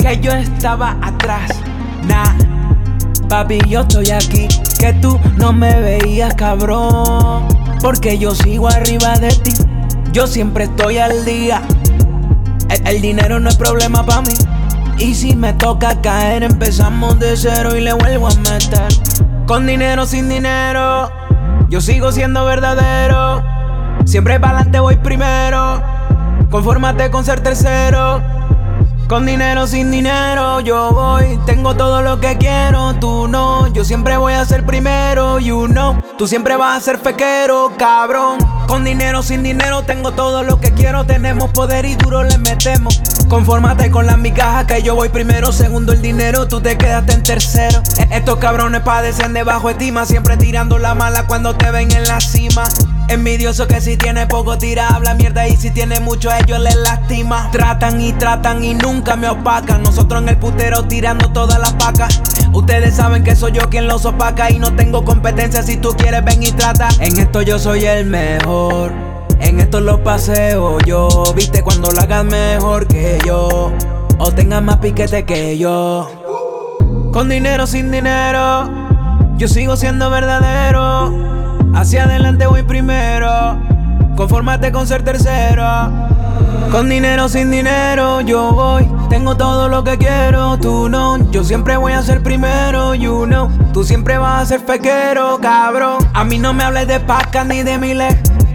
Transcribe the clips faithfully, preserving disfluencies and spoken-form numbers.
que yo estaba atrás. Nah, papi, yo estoy aquí, que tú no me veías, cabrón, porque yo sigo arriba de ti. Yo siempre estoy al día. El, el dinero no es problema para mí. Y si me toca caer, empezamos de cero y le vuelvo a meter. Con dinero, sin dinero, yo sigo siendo verdadero. Siempre pa'lante voy primero. Confórmate con ser tercero. Con dinero, sin dinero, yo voy. Tengo todo lo que quiero, tú no. Yo siempre voy a ser primero, you know. Tú siempre vas a ser fequero, cabrón. Con dinero, sin dinero, tengo todo lo que quiero. Tenemos poder y duro le metemos. Confórmate con las migajas que yo voy primero. Segundo el dinero, tú te quedaste en tercero. Estos cabrones padecen de bajo estima, siempre tirando la mala cuando te ven en la cima. Envidioso que si tiene poco tira, habla mierda, y si tiene mucho a ellos les lastima. Tratan y tratan y nunca me opacan. Nosotros en el putero tirando todas las pacas. Ustedes saben que soy yo quien los opaca y no tengo competencia. Si tú quieres ven y trata. En esto yo soy el mejor, en esto lo paseo yo. Viste cuando lo hagas mejor que yo, o tengas más piquete que yo. Con dinero, sin dinero, yo sigo siendo verdadero. Hacia adelante voy primero. Confórmate con ser tercero. Con dinero, sin dinero, yo voy. Tengo todo lo que quiero, tú no. Yo siempre voy a ser primero, you know. Tú siempre vas a ser fequero, cabrón. A mí no me hables de pacas ni de miles,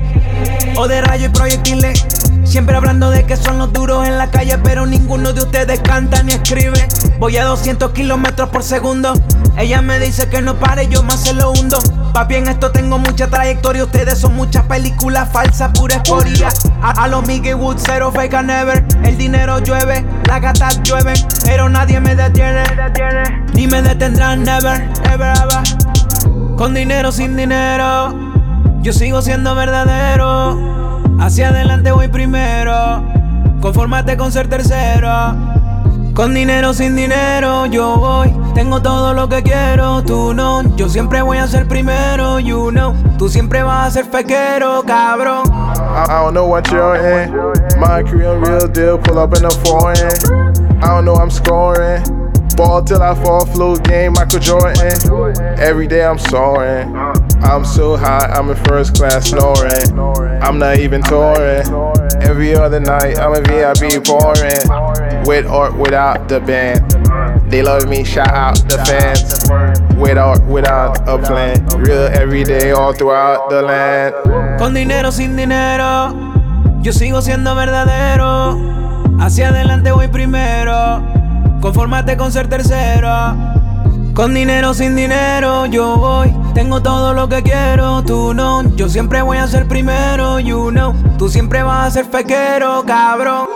o de rayos y proyectiles. Siempre hablando de que son los duros en la calle, pero ninguno de ustedes canta ni escribe. Voy a doscientos kilómetros por segundo. Ella me dice que no pare, yo más se lo hundo. Papi, en esto tengo mucha trayectoria. Ustedes son muchas películas falsas, pura escoria. A, a los Mickey Woods, cero fake and never. El dinero llueve, las gatas llueven, pero nadie me detiene, ni me detendrán, never, ever, ever. Con dinero, sin dinero, yo sigo siendo verdadero. Hacia adelante voy primero. Confórmate con ser tercero. Con dinero, sin dinero, yo voy. Tengo todo lo que quiero, tú no. Yo siempre voy a ser primero, you know. Tú siempre vas a ser fequero, cabrón. I, I don't know what you're in. My Korean real deal, pull up in a foreign. I don't know I'm scoring. Ball till I fall, flu game, Michael Jordan. Every day I'm soaring. I'm so high, I'm in first class snoring. I'm not even touring. Every other night, I'm in V I P pouring. With or without the band. They love me, shout out the fans. With or without a plan. Real every day, all throughout the land. Con dinero, sin dinero, yo sigo siendo verdadero. Hacia adelante voy primero. Confórmate con ser tercero. Con dinero, sin dinero, yo voy. Tengo todo lo que quiero, tú no. Yo siempre voy a ser primero, you know. Tú siempre vas a ser fequero, cabrón.